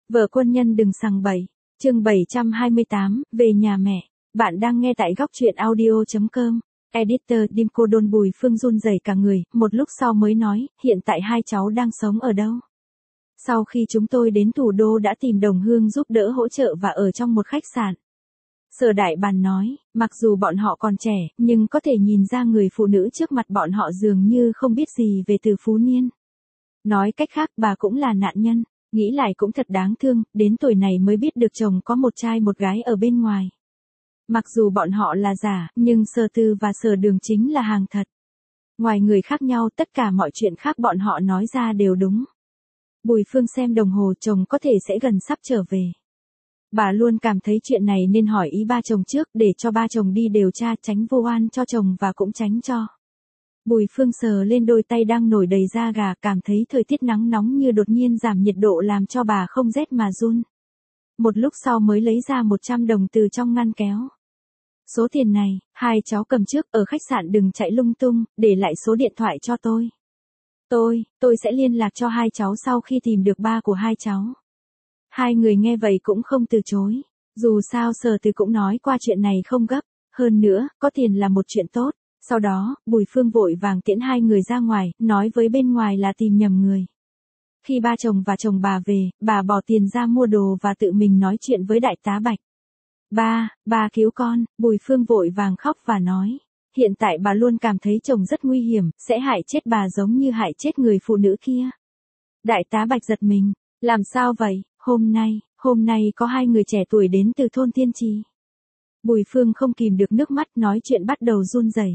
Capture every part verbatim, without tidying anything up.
Vợ quân nhân đừng sằng bậy. Chương bảy trăm hai mươi tám, về nhà mẹ. Bạn đang nghe tại góc truyện audio chấm com. Editor Dimco Đôn Bùi Phương run rẩy cả người, một lúc sau mới nói, hiện tại hai cháu đang sống ở đâu? Sau khi chúng tôi đến thủ đô đã tìm đồng hương giúp đỡ hỗ trợ và ở trong một khách sạn. Sở Đại Bàn nói, mặc dù bọn họ còn trẻ, nhưng có thể nhìn ra người phụ nữ trước mặt bọn họ dường như không biết gì về Từ Phú Niên. Nói cách khác bà cũng là nạn nhân, nghĩ lại cũng thật đáng thương, đến tuổi này mới biết được chồng có một trai một gái ở bên ngoài. Mặc dù bọn họ là giả, nhưng Sở Từ và Sở Đường chính là hàng thật. Ngoài người khác nhau tất cả mọi chuyện khác bọn họ nói ra đều đúng. Bùi Phương xem đồng hồ chồng có thể sẽ gần sắp trở về. Bà luôn cảm thấy chuyện này nên hỏi ý ba chồng trước để cho ba chồng đi điều tra tránh vô oan cho chồng và cũng tránh cho. Bùi Phương sờ lên đôi tay đang nổi đầy da gà, cảm thấy thời tiết nắng nóng như đột nhiên giảm nhiệt độ làm cho bà không rét mà run. Một lúc sau mới lấy ra một trăm đồng từ trong ngăn kéo. Số tiền này, hai cháu cầm trước, ở khách sạn đừng chạy lung tung, để lại số điện thoại cho tôi. Tôi, tôi sẽ liên lạc cho hai cháu sau khi tìm được ba của hai cháu. Hai người nghe vậy cũng không từ chối. Dù sao Sở Từ cũng nói qua chuyện này không gấp. Hơn nữa, có tiền là một chuyện tốt. Sau đó, Bùi Phương vội vàng tiễn hai người ra ngoài, nói với bên ngoài là tìm nhầm người. Khi ba chồng và chồng bà về, bà bỏ tiền ra mua đồ và tự mình nói chuyện với Đại tá Bạch. Ba, ba cứu con, Bùi Phương vội vàng khóc và nói. Hiện tại bà luôn cảm thấy chồng rất nguy hiểm, sẽ hại chết bà giống như hại chết người phụ nữ kia. Đại tá Bạch giật mình. Làm sao vậy? Hôm nay, hôm nay có hai người trẻ tuổi đến từ thôn Tiên Trì. Bùi Phương không kìm được nước mắt, nói chuyện bắt đầu run rẩy.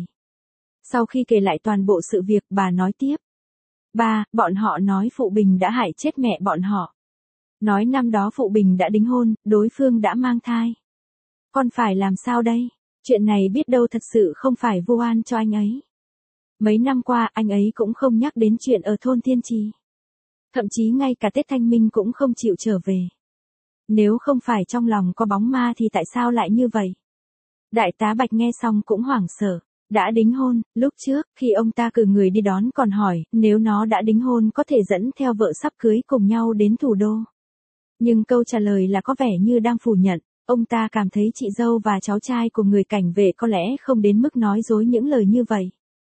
Sau khi kể lại toàn bộ sự việc, bà nói tiếp. Ba, bọn họ nói Phụ Bình đã hại chết mẹ bọn họ. Nói năm đó Phụ Bình đã đính hôn, đối phương đã mang thai. Con phải làm sao đây? Chuyện này biết đâu thật sự không phải vô oan cho anh ấy. Mấy năm qua anh ấy cũng không nhắc đến chuyện ở thôn Tiên Trì. Thậm chí ngay cả Tết Thanh Minh cũng không chịu trở về. Nếu không phải trong lòng có bóng ma thì tại sao lại như vậy? Đại tá Bạch nghe xong cũng hoảng sợ. Đã đính hôn, lúc trước, khi ông ta cử người đi đón còn hỏi, nếu nó đã đính hôn có thể dẫn theo vợ sắp cưới cùng nhau đến thủ đô. Nhưng câu trả lời là có vẻ như đang phủ nhận, ông ta cảm thấy chị dâu và cháu trai của người cảnh vệ có lẽ không đến mức nói dối những lời như vậy.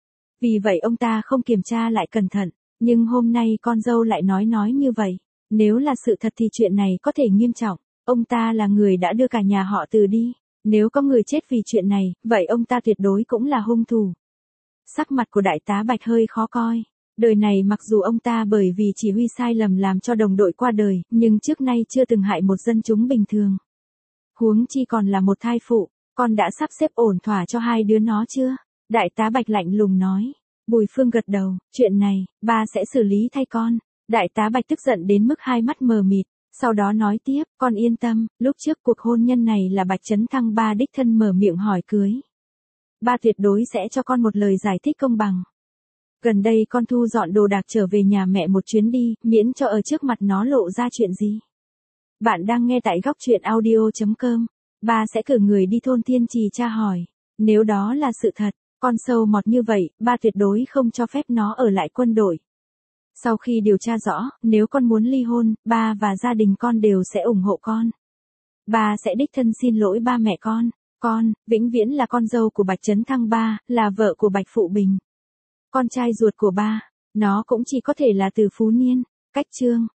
Vì vậy ông ta không kiểm tra lại cẩn thận, nhưng hôm nay con dâu lại nói nói như vậy. Nếu là sự thật thì chuyện này có thể nghiêm trọng, ông ta là người đã đưa cả nhà họ Từ đi. Nếu có người chết vì chuyện này, vậy ông ta tuyệt đối cũng là hung thủ. Sắc mặt của Đại tá Bạch hơi khó coi. Đời này mặc dù ông ta bởi vì chỉ huy sai lầm làm cho đồng đội qua đời, nhưng trước nay chưa từng hại một dân chúng bình thường. Huống chi còn là một thai phụ, con đã sắp xếp ổn thỏa cho hai đứa nó chưa? Đại tá Bạch lạnh lùng nói. Bùi Phương gật đầu, chuyện này, ba sẽ xử lý thay con. Đại tá Bạch tức giận đến mức hai mắt mờ mịt. Sau đó nói tiếp, con yên tâm, lúc trước cuộc hôn nhân này là Bạch Trấn Thăng ba đích thân mở miệng hỏi cưới. Ba tuyệt đối sẽ cho con một lời giải thích công bằng. Gần đây con thu dọn đồ đạc trở về nhà mẹ một chuyến đi, miễn cho ở trước mặt nó lộ ra chuyện gì. Bạn đang nghe tại góc truyện audio chấm com. Ba sẽ cử người đi thôn Tiên Trì tra hỏi. Nếu đó là sự thật, con sâu mọt như vậy, ba tuyệt đối không cho phép nó ở lại quân đội. Sau khi điều tra rõ, nếu con muốn ly hôn, ba và gia đình con đều sẽ ủng hộ con. Ba sẽ đích thân xin lỗi ba mẹ con. Con, vĩnh viễn là con dâu của Bạch Trấn Thăng ba, là vợ của Bạch Phụ Bình. Con trai ruột của ba, nó cũng chỉ có thể là Từ Phú Niên. Cách chương.